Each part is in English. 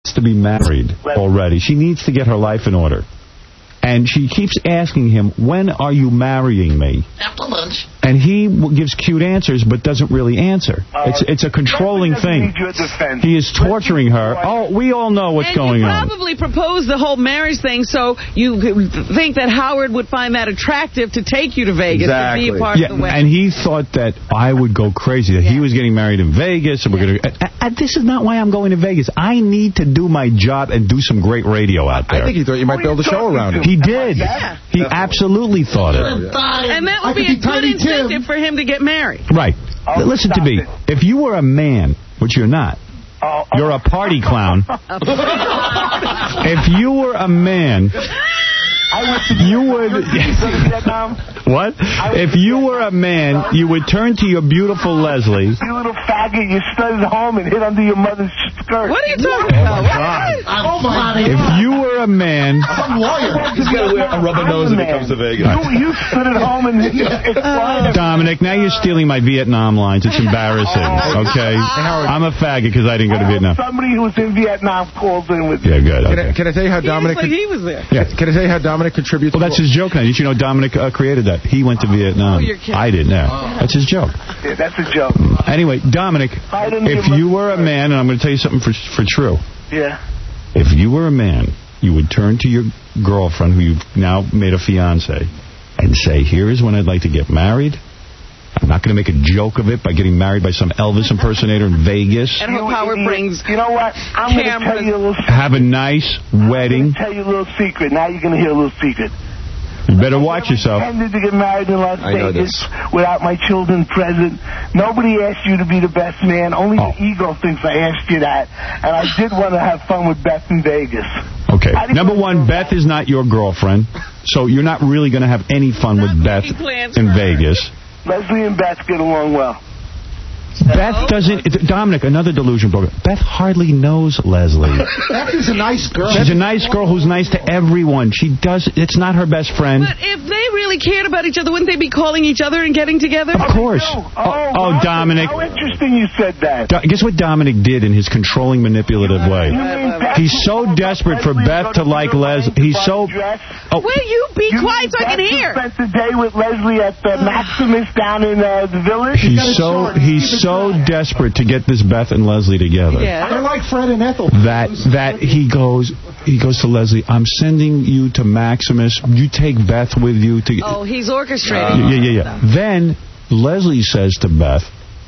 to be married already. She needs to get her life in order. And she keeps asking him, when are you marrying me? After lunch. And he gives cute answers, but doesn't really answer. It's a controlling thing. He is torturing her. Oh, we all know what's going on. And you probably proposed the whole marriage thing, so you think that Howard would find that attractive to take you to Vegas to be a part of the wedding. And he thought that I would go crazy, that he was getting married in Vegas. And we're gonna. This is not why I'm going to Vegas. I need to do my job and do some great radio out there. I think he thought you might build a show around it. He did. Yeah. He absolutely thought it. And that would be a good incentive for him to get married. Right. Listen to me. If you were a man, which you're not, you're a party clown. If you were a man, you would... What? If you were a man, you would turn to your beautiful Leslie. You little faggot, you stood at home and hid under your mother's skirt. What are you talking about? Oh, my God. If you were a man... I'm a lawyer. He's got to wear a rubber nose when he comes to Vegas. You stood at home and... Dominic, now you're stealing my Vietnam lines. It's embarrassing, okay? I'm a faggot because I didn't go to Vietnam. Somebody who was in Vietnam called in with you. Yeah, good. Okay. Can I tell you how Dominic... He was there. Yeah. Can I tell you how Dominic contributes? Well, that's his joke now. Did you know Dominic created that? He went to Vietnam. you're kidding. I didn't. Yeah. That's his joke. Yeah, that's a joke. Anyway, Dominic, if you were a man, and I'm going to tell you something for true. Yeah. If you were a man, you would turn to your girlfriend, who you've now made a fiancé, and say, here is when I'd like to get married. I'm not going to make a joke of it by getting married by some Elvis impersonator in Vegas. And hope Howard brings You know what? I'm going to tell you a little secret. Have a nice wedding. I'm going to tell you a little secret. Now you're going to hear a little secret. You better watch yourself. I intended to get married in Las Vegas without my children present. Nobody asked you to be the best man. Only the ego thinks I asked you that. And I did want to have fun with Beth in Vegas. Okay. Number one, Beth is not your girlfriend, so you're not really going to have any fun with Beth in Vegas. Leslie and Beth get along well. Beth doesn't... Dominic, another delusion program. Beth hardly knows Leslie. Beth is a nice girl. She's a nice girl who's nice to everyone. It's not her best friend. But if they really cared about each other, wouldn't they be calling each other and getting together? Of course. Oh, Dominic. How interesting you said that. Guess what Dominic did in his controlling, manipulative way? He's so desperate for Beth to like Leslie. He's so... Will you be quiet so I can hear? Spent the day with Leslie at the Maximus down in the village. He's so desperate to get this Beth and Leslie together. Yeah. They're like Fred and Ethel. That he goes to Leslie, I'm sending you to Maximus. You take Beth with you. He's orchestrating. Yeah. Then Leslie says to Beth,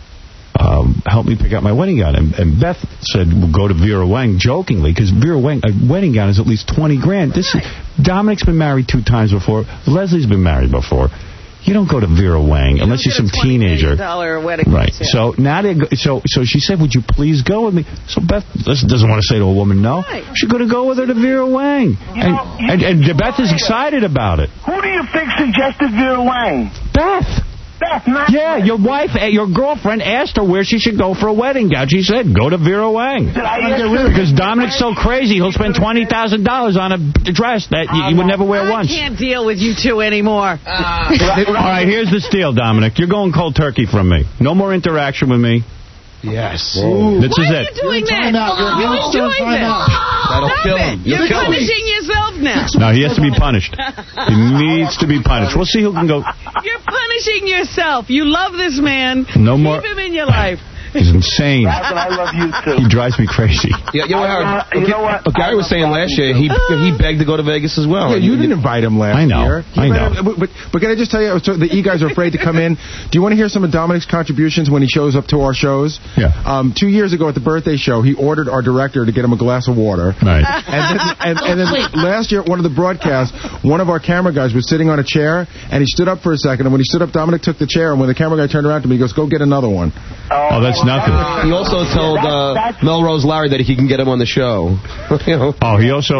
help me pick out my wedding gown. And Beth said, we'll go to Vera Wang, jokingly, because Vera Wang, a wedding gown is at least $20,000. Dominic's been married 2 times before. Leslie's been married before. You don't go to Vera Wang unless you're some teenager. Wedding right. So now so she said, would you please go with me? So Beth doesn't want to say to a woman no. Right. She's going to go with her to Vera Wang. And Beth is excited about it. Who do you think suggested Vera Wang? Beth. Yeah, your wife, your girlfriend asked her where she should go for a wedding gown. She said, go to Vera Wang. Because Dominic's so crazy, he'll spend $20,000 on a dress that you would never wear once. I can't deal with you two anymore. All right, here's the steal, Dominic. You're going cold turkey from me. No more interaction with me. Yes. This is it. Why are you doing that? You're enjoying this. That'll kill him. You're punishing yourself now. No, he has to be punished. He needs to be punished. We'll see who can go. You're punishing yourself. You love this man. No more. Keep him in your life. He's insane. I love you, too. He drives me crazy. Yeah, Howard, you know what? Gary was saying last year he begged to go to Vegas as well. Yeah, you didn't invite him last year. I know. But can I just tell you, so the E-guys are afraid to come in. Do you want to hear some of Dominic's contributions when he shows up to our shows? Yeah. 2 years ago at the birthday show, he ordered our director to get him a glass of water. Right. And then last year at one of the broadcasts, one of our camera guys was sitting on a chair, and he stood up for a second, and when he stood up, Dominic took the chair, and when the camera guy turned around to me, he goes, go get another one. Oh, that's nothing. He also told Melrose Larry that he can get him on the show. Oh, he also...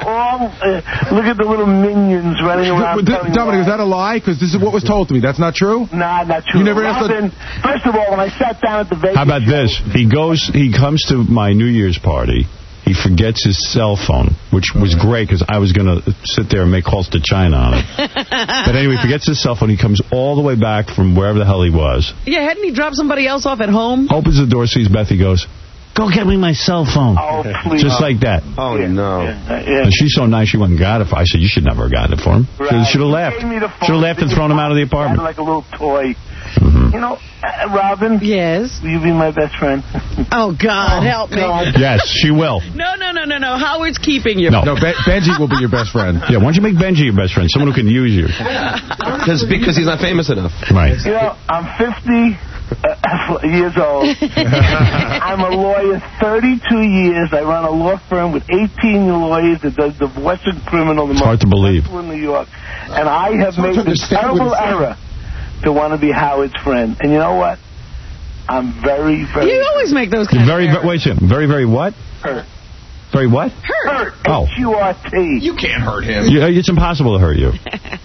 look at the little minions running around. Dominic, is that a lie? Because this is what was told to me. That's not true? Nah, not true. You never asked First of all, when I sat down at the Vegas How about this? He comes to my New Year's party. He forgets his cell phone, which was great because I was going to sit there and make calls to China on it. But anyway, he forgets his cell phone. He comes all the way back from wherever the hell he was. Yeah, hadn't he dropped somebody else off at home? Opens the door, sees Beth. He goes, go get me my cell phone. Oh, please. Just like that. Oh, no. Yeah. And she's so nice, she went and got it for. I said, you should never have gotten it for him. Right. Should have laughed. Should have laughed and thrown him out of the apartment. Like a little toy. Mm-hmm. You know, Robin? Yes? Will you be my best friend? Oh, God, help me. Yes, she will. No. Howard's keeping you. No, Benji will be your best friend. Yeah, why don't you make Benji your best friend? Someone who can use you. Because he's not famous enough. Right. You know, I'm 50 years old. I'm a lawyer, 32 years. I run a law firm with 18 lawyers that does divorce and criminal. It's hard to believe. In New York. And I have made the terrible error to want to be Howard's friend. And you know what? I'm very, very... You always make those kind of errors. Wait a second. Very what? Hurt. Very what? Hurt. Oh. H-U-R-T. You can't hurt him. It's impossible to hurt you.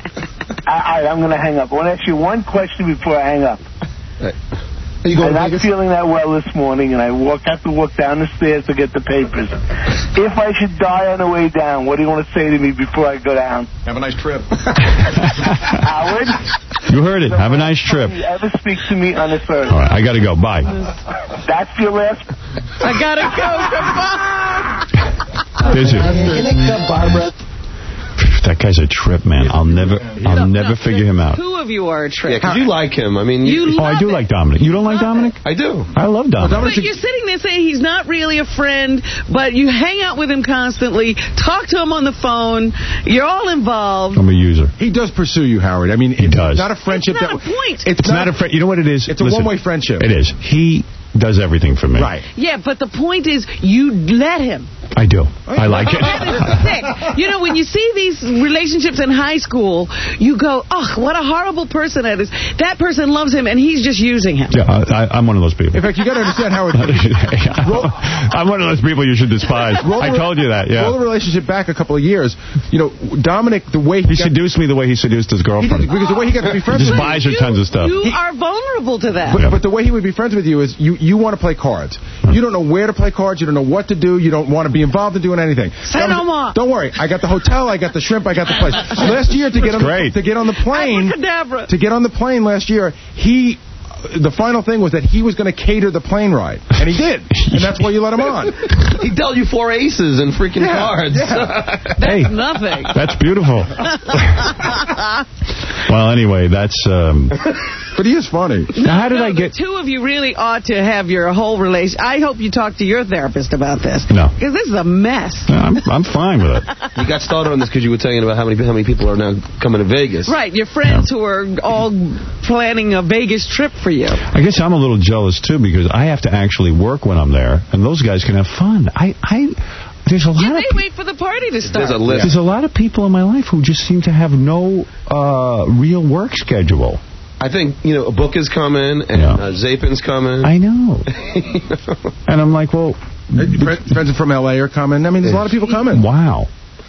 I'm going to hang up. I want to ask you one question before I hang up. Are you going I'm to not feeling that well this morning, and I have to walk down the stairs to get the papers. If I should die on the way down, what do you want to say to me before I go down? Have a nice trip. Howard? You heard it. Have a nice trip. You ever speak to me on this earth? All right, I got to go. Bye. That's your last... I got to go. Goodbye. Busy. Barbara. That guy's a trip, man. I'll never figure him out. Two of you are a trip. Yeah, because you like him. I mean, I do like Dominic. You don't like Dominic? I do. I love Dominic. But you're sitting there saying he's not really a friend, but you hang out with him constantly, talk to him on the phone, you're all involved. I'm a user. He does pursue you, Howard. I mean, he does. Not a friendship. It's not a point. It's not a friend. You know what it is? It's a one-way friendship. It is. He does everything for me. Right. Yeah, but the point is you let him. I do. I like it. That is sick. You know, when you see these relationships in high school, you go, oh, what a horrible person that is. That person loves him, and he's just using him. Yeah, I'm one of those people. In fact, you got to understand, Howard. I'm one of those people you should despise. I told you that, yeah. Roll the relationship back a couple of years. You know, Dominic, the way he seduced me the way he seduced his girlfriend. Because the way he got to be friends with you. He just buys her tons of stuff. You are vulnerable to that. But the way he would be friends with you is you want to play cards. You don't know where to play cards. You don't know what to do. You don't want to be involved in doing anything. Say no more. Don't worry. I got the hotel. I got the shrimp. I got the place. Last year, to get on the plane, last year, the final thing was that he was going to cater the plane ride. And he did. And that's why you let him on. He dealt you 4 aces and freaking cards. Yeah. That's nothing. That's beautiful. Well, anyway, that's... But he is funny. Now, how did I get... The two of you really ought to have your whole relation. I hope you talk to your therapist about this. No. Because this is a mess. I'm fine with it. You got started on this because you were telling about how many people are now coming to Vegas. Right, your friends who are all planning a Vegas trip for you. I guess I'm a little jealous, too, because I have to actually work when I'm there, and those guys can have fun. There's a lot they wait for the party to start. There's a lot of people in my life who just seem to have no real work schedule. I think, a book is coming, and Zapin's coming. I know. And I'm like, well... Friends from L.A. are coming. I mean, there's a lot of people coming. Wow.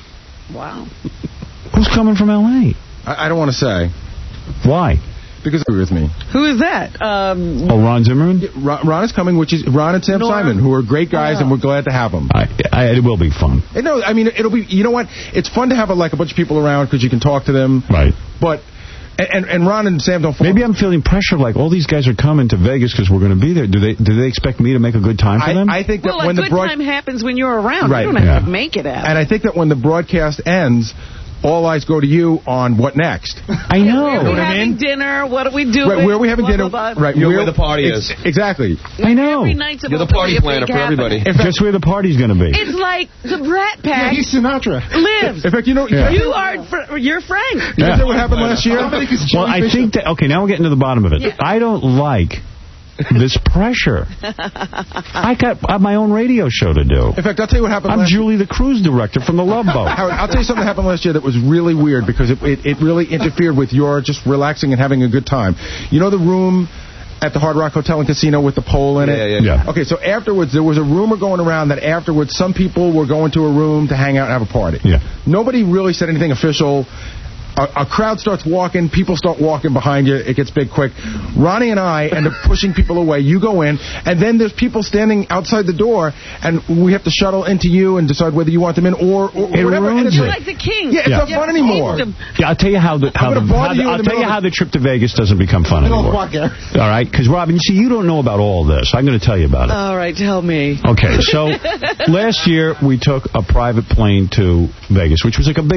Who's coming from L.A.? I don't want to say. Why? Because agree with me. Who is that? Ron Zimmerman? Ron is coming, which is Ron and Sam Simon, who are great guys, and we're glad to have them. It will be fun. No, I mean, it'll be, you know what? It's fun to have a bunch of people around because you can talk to them. Right. But... And Ron and Sam don't... Maybe I'm feeling pressure, like all these guys are coming to Vegas because we're going to be there. Do they expect me to make a good time for them? I think that when a good time happens when you're around. Right. You don't have to make it happen. And I think that when the broadcast ends, all eyes go to you on what next. I know. Where are we having dinner? What are we doing? Right, where are we having dinner? Right, where the party is. Exactly. I know. Every night's You're the party planner for everybody. Guess where the party's going to be? It's like the Brat Pack. He's Sinatra. Lives. In fact, you're Frank. You know what happened last year? Well, I think that... Okay, now we're getting to the bottom of it. Yeah. I don't like... this pressure. I got my own radio show to do. In fact, I'll tell you what happened I'm Julie, the cruise director from the Love Boat. Howard, I'll tell you something that happened last year that was really weird because it really interfered with your just relaxing and having a good time. You know the room at the Hard Rock Hotel and Casino with the pole in it? Yeah. Okay, so afterwards, there was a rumor going around that afterwards some people were going to a room to hang out and have a party. Yeah. Nobody really said anything official. a crowd starts walking, people start walking behind you, it gets big quick. Ronnie and I end up pushing people away. You go in, and then there's people standing outside the door, and we have to shuttle into you and decide whether you want them in or whatever. And You're like the king. Yeah, it's not fun anymore. Yeah, I'll tell you how the trip to Vegas doesn't become fun anymore. All right? Because, Robin, you see, you don't know about all this. I'm going to tell you about it. All right, tell me. Okay, so last year we took a private plane to Vegas, which was like a big